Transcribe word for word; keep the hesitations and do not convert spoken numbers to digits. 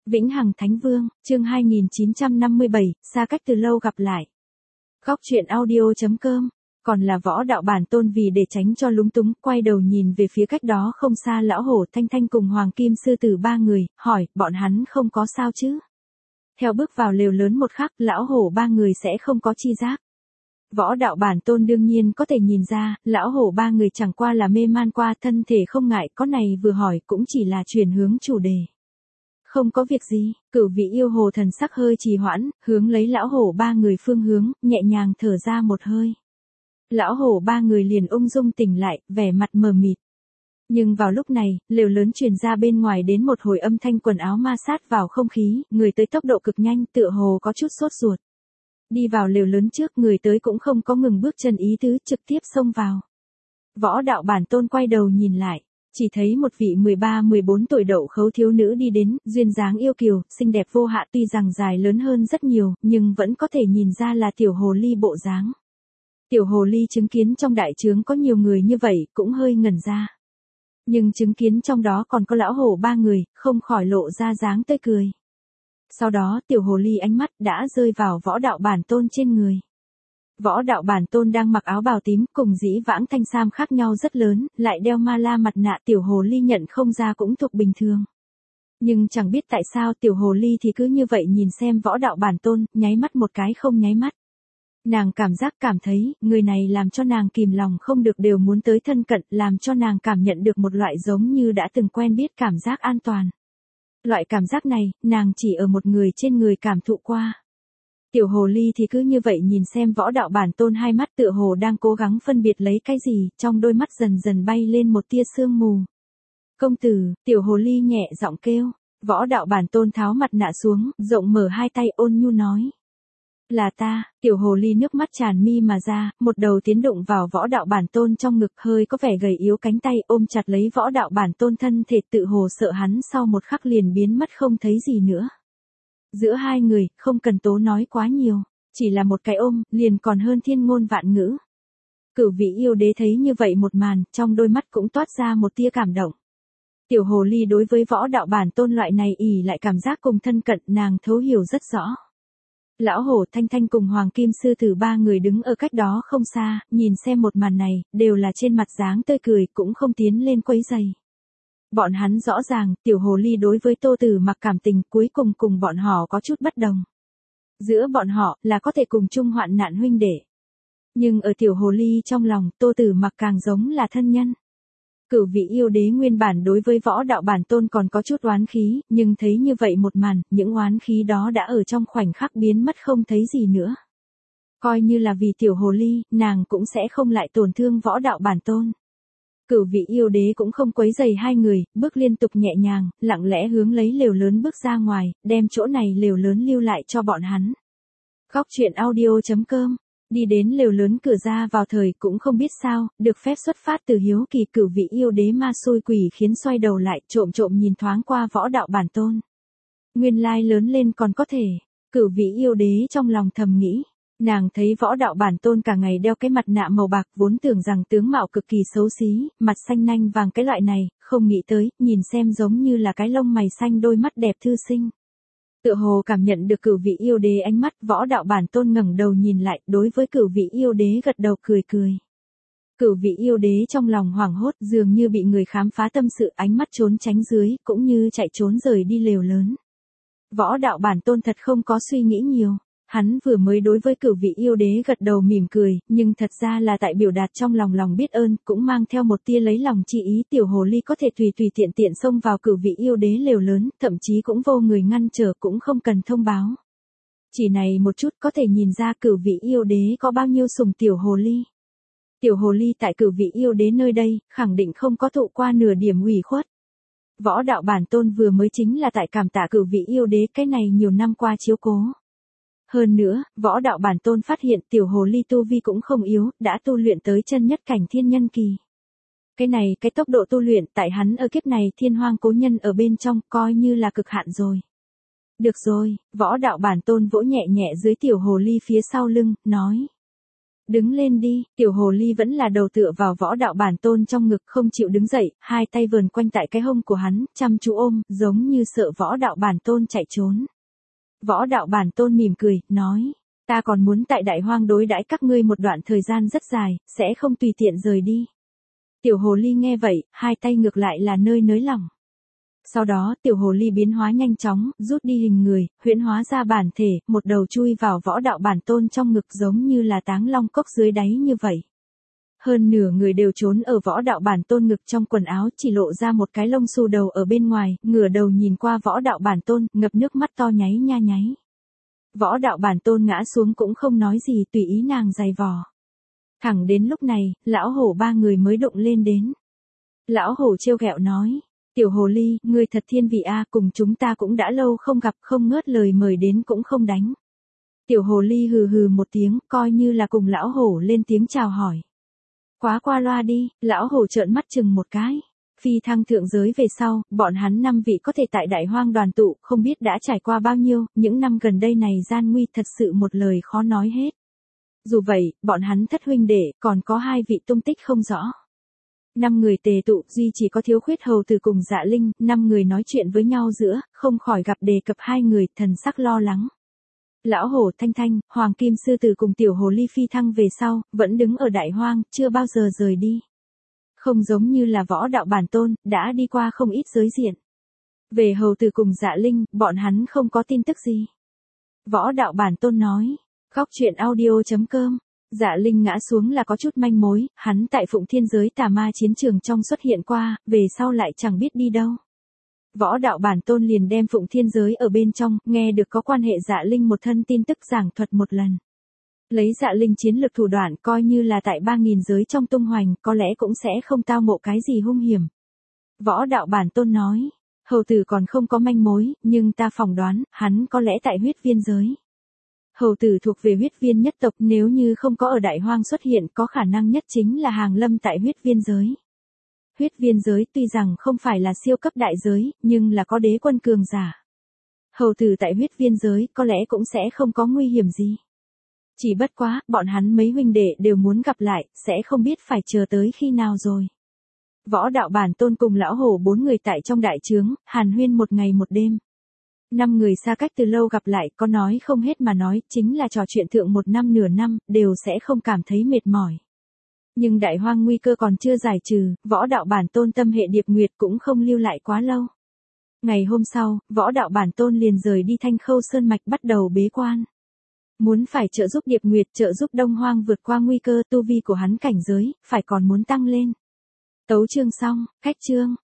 Vĩnh Hằng Thánh Vương, chương hai nghìn chín trăm năm mươi bảy, xa cách từ lâu gặp lại. Góc truyện audio chấm com, còn là Võ Đạo Bản Tôn vì để tránh cho lúng túng, quay đầu nhìn về phía cách đó không xa lão hổ Thanh Thanh cùng Hoàng Kim Sư Tử ba người, hỏi, bọn hắn không có sao chứ? Theo bước vào lều lớn một khắc, lão hổ ba người sẽ không có chi giác. Võ Đạo Bản Tôn đương nhiên có thể nhìn ra, lão hổ ba người chẳng qua là mê man qua, thân thể không ngại, có này vừa hỏi cũng chỉ là chuyển hướng chủ đề. Không có việc gì, Cửu Vị Yêu Hồ thần sắc hơi trì hoãn, hướng lấy lão hổ ba người phương hướng, nhẹ nhàng thở ra một hơi. Lão hổ ba người liền ung dung tỉnh lại, vẻ mặt mờ mịt. Nhưng vào lúc này, lều lớn truyền ra bên ngoài đến một hồi âm thanh quần áo ma sát vào không khí, người tới tốc độ cực nhanh, tựa hồ có chút sốt ruột. Đi vào lều lớn trước, người tới cũng không có ngừng bước chân ý tứ, trực tiếp xông vào. Võ Đạo Bản Tôn quay đầu nhìn lại, chỉ thấy một vị mười ba mười bốn tuổi đậu khấu thiếu nữ đi đến, duyên dáng yêu kiều, xinh đẹp vô hạ, tuy rằng dài lớn hơn rất nhiều, nhưng vẫn có thể nhìn ra là tiểu hồ ly bộ dáng. Tiểu hồ ly chứng kiến trong đại trướng có nhiều người như vậy, cũng hơi ngẩn ra. Nhưng chứng kiến trong đó còn có lão hổ ba người, không khỏi lộ ra dáng tươi cười. Sau đó tiểu hồ ly ánh mắt đã rơi vào Võ Đạo Bản Tôn trên người. Võ Đạo Bản Tôn đang mặc áo bào tím, cùng dĩ vãng thanh sam khác nhau rất lớn, lại đeo ma la mặt nạ, tiểu hồ ly nhận không ra cũng thuộc bình thường. Nhưng chẳng biết tại sao tiểu hồ ly thì cứ như vậy nhìn xem Võ Đạo Bản Tôn, nháy mắt một cái không nháy mắt. Nàng cảm giác cảm thấy, người này làm cho nàng kìm lòng không được đều muốn tới thân cận, làm cho nàng cảm nhận được một loại giống như đã từng quen biết cảm giác an toàn. Loại cảm giác này, nàng chỉ ở một người trên người cảm thụ qua. Tiểu hồ ly thì cứ như vậy nhìn xem Võ Đạo Bản Tôn, hai mắt tựa hồ đang cố gắng phân biệt lấy cái gì, trong đôi mắt dần dần bay lên một tia sương mù. Công tử, tiểu hồ ly nhẹ giọng kêu. Võ Đạo Bản Tôn tháo mặt nạ xuống, rộng mở hai tay ôn nhu nói. Là ta, tiểu hồ ly nước mắt tràn mi mà ra, một đầu tiến đụng vào Võ Đạo Bản Tôn trong ngực, hơi có vẻ gầy yếu cánh tay ôm chặt lấy Võ Đạo Bản Tôn, thân thể tự hồ sợ hắn sau một khắc liền biến mất không thấy gì nữa. Giữa hai người, không cần tố nói quá nhiều, chỉ là một cái ôm, liền còn hơn thiên ngôn vạn ngữ. Cửu Vị Yêu Đế thấy như vậy một màn, trong đôi mắt cũng toát ra một tia cảm động. Tiểu hồ ly đối với Võ Đạo Bản Tôn loại này ỉ lại cảm giác cùng thân cận, nàng thấu hiểu rất rõ. Lão hổ Thanh Thanh cùng Hoàng Kim Sư Tử ba người đứng ở cách đó không xa, nhìn xem một màn này, đều là trên mặt dáng tươi cười, cũng không tiến lên quấy rầy. Bọn hắn rõ ràng, tiểu hồ ly đối với Tô Tử Mặc cảm tình, cuối cùng cùng bọn họ có chút bất đồng. Giữa bọn họ, là có thể cùng chung hoạn nạn huynh đệ. Nhưng ở tiểu hồ ly trong lòng, Tô Tử Mặc càng giống là thân nhân. Cửu Vị Yêu Đế nguyên bản đối với Võ Đạo Bản Tôn còn có chút oán khí, nhưng thấy như vậy một màn, những oán khí đó đã ở trong khoảnh khắc biến mất không thấy gì nữa. Coi như là vì tiểu hồ ly, nàng cũng sẽ không lại tổn thương Võ Đạo Bản Tôn. Cửu Vị Yêu Đế cũng không quấy rầy hai người, bước liên tục nhẹ nhàng, lặng lẽ hướng lấy lều lớn bước ra ngoài, đem chỗ này lều lớn lưu lại cho bọn hắn. Góc truyện audio chấm com, đi đến lều lớn cửa ra vào thời cũng không biết sao, được phép xuất phát từ hiếu kỳ, Cửu Vị Yêu Đế ma xui quỷ khiến xoay đầu lại, trộm trộm nhìn thoáng qua Võ Đạo Bản Tôn. Nguyên lai lớn lên còn có thể, Cửu Vị Yêu Đế trong lòng thầm nghĩ. Nàng thấy Võ Đạo Bản Tôn cả ngày đeo cái mặt nạ màu bạc, vốn tưởng rằng tướng mạo cực kỳ xấu xí, mặt xanh nanh vàng cái loại này, không nghĩ tới, nhìn xem giống như là cái lông mày xanh, đôi mắt đẹp thư sinh. Tựa hồ cảm nhận được Cửu Vị Yêu Đế ánh mắt, Võ Đạo Bản Tôn ngẩng đầu nhìn lại, đối với Cửu Vị Yêu Đế gật đầu cười cười. Cửu Vị Yêu Đế trong lòng hoảng hốt, dường như bị người khám phá tâm sự, ánh mắt trốn tránh dưới, cũng như chạy trốn rời đi lều lớn. Võ Đạo Bản Tôn thật không có suy nghĩ nhiều. Hắn vừa mới đối với Cửu Vị Yêu Đế gật đầu mỉm cười, nhưng thật ra là tại biểu đạt trong lòng lòng biết ơn, cũng mang theo một tia lấy lòng chi ý. Tiểu hồ ly có thể tùy tùy tiện tiện xông vào Cửu Vị Yêu Đế lều lớn, thậm chí cũng vô người ngăn trở, cũng không cần thông báo. Chỉ này một chút có thể nhìn ra Cửu Vị Yêu Đế có bao nhiêu sùng tiểu hồ ly. Tiểu hồ ly tại Cửu Vị Yêu Đế nơi đây, khẳng định không có thụ qua nửa điểm ủy khuất. Võ Đạo Bản Tôn vừa mới chính là tại cảm tạ Cửu Vị Yêu Đế cái này nhiều năm qua chiếu cố. Hơn nữa, Võ Đạo Bản Tôn phát hiện tiểu hồ ly tu vi cũng không yếu, đã tu luyện tới chân nhất cảnh thiên nhân kỳ. Cái này, cái tốc độ tu luyện tại hắn ở kiếp này thiên hoang cố nhân ở bên trong, coi như là cực hạn rồi. Được rồi, Võ Đạo Bản Tôn vỗ nhẹ nhẹ dưới tiểu hồ ly phía sau lưng, nói. Đứng lên đi, tiểu hồ ly vẫn là đầu tựa vào võ đạo bản tôn trong ngực không chịu đứng dậy, hai tay vờn quanh tại cái hông của hắn, chăm chú ôm, giống như sợ võ đạo bản tôn chạy trốn. Võ đạo bản tôn mỉm cười, nói, ta còn muốn tại đại hoang đối đãi các ngươi một đoạn thời gian rất dài, sẽ không tùy tiện rời đi. Tiểu hồ ly nghe vậy, hai tay ngược lại là nơi nới lỏng. Sau đó, tiểu hồ ly biến hóa nhanh chóng, rút đi hình người, huyễn hóa ra bản thể, một đầu chui vào võ đạo bản tôn trong ngực giống như là táng long cốc dưới đáy như vậy. Hơn nửa người đều trốn ở võ đạo bản tôn ngực trong quần áo, chỉ lộ ra một cái lông xù đầu ở bên ngoài, ngửa đầu nhìn qua võ đạo bản tôn, ngập nước mắt to nháy nha nháy. Võ đạo bản tôn ngã xuống cũng không nói gì, tùy ý nàng giày vò. Thẳng đến lúc này, lão hổ ba người mới động lên đến. Lão hổ trêu ghẹo nói, tiểu hồ ly, ngươi thật thiên vị a, cùng chúng ta cũng đã lâu không gặp, không ngớt lời mời đến cũng không đánh. Tiểu hồ ly hừ hừ một tiếng, coi như là cùng lão hổ lên tiếng chào hỏi. Quá qua loa đi, lão hổ trợn mắt chừng một cái. Phi thăng thượng giới về sau, bọn hắn năm vị có thể tại đại hoang đoàn tụ, không biết đã trải qua bao nhiêu, những năm gần đây này gian nguy thật sự một lời khó nói hết. Dù vậy, bọn hắn thất huynh đệ, còn có hai vị tung tích không rõ. Năm người tề tụ, duy chỉ có thiếu khuyết hầu từ cùng Dạ Linh, năm người nói chuyện với nhau giữa, không khỏi gặp đề cập hai người, thần sắc lo lắng. Lão hổ Thanh Thanh, Hoàng Kim Sư Tử cùng tiểu hồ ly phi thăng về sau, vẫn đứng ở đại hoang, chưa bao giờ rời đi. Không giống như là võ đạo bản tôn, đã đi qua không ít giới diện. Về hầu từ cùng Dạ Linh, bọn hắn không có tin tức gì. Võ đạo bản tôn nói, khóc chuyện audio chấm com. Dạ Linh ngã xuống là có chút manh mối, hắn tại Phụng Thiên giới tà ma chiến trường trong xuất hiện qua, về sau lại chẳng biết đi đâu. Võ đạo bản tôn liền đem Phụng Thiên giới ở bên trong, nghe được có quan hệ Dạ Linh một thân tin tức giảng thuật một lần. Lấy Dạ Linh chiến lực thủ đoạn coi như là tại ba nghìn giới trong tung hoành, có lẽ cũng sẽ không tao ngộ cái gì hung hiểm. Võ đạo bản tôn nói, hầu tử còn không có manh mối, nhưng ta phỏng đoán, hắn có lẽ tại huyết viên giới. Hầu tử thuộc về huyết viên nhất tộc, nếu như không có ở đại hoang xuất hiện, có khả năng nhất chính là hàng lâm tại huyết viên giới. Huyết viên giới tuy rằng không phải là siêu cấp đại giới, nhưng là có đế quân cường giả. Hầu tử tại huyết viên giới có lẽ cũng sẽ không có nguy hiểm gì. Chỉ bất quá, bọn hắn mấy huynh đệ đều muốn gặp lại, sẽ không biết phải chờ tới khi nào rồi. Võ đạo bản tôn cùng lão hổ bốn người tại trong đại trướng, hàn huyên một ngày một đêm. Năm người xa cách từ lâu gặp lại, có nói không hết mà nói, chính là trò chuyện thượng một năm nửa năm, đều sẽ không cảm thấy mệt mỏi. Nhưng đại hoang nguy cơ còn chưa giải trừ, võ đạo bản tôn tâm hệ Điệp Nguyệt cũng không lưu lại quá lâu. Ngày hôm sau, võ đạo bản tôn liền rời đi Thanh Khâu Sơn Mạch bắt đầu bế quan. Muốn phải trợ giúp Điệp Nguyệt, trợ giúp Đông Hoang vượt qua nguy cơ, tu vi của hắn cảnh giới, phải còn muốn tăng lên. Tấu chương xong, cách chương.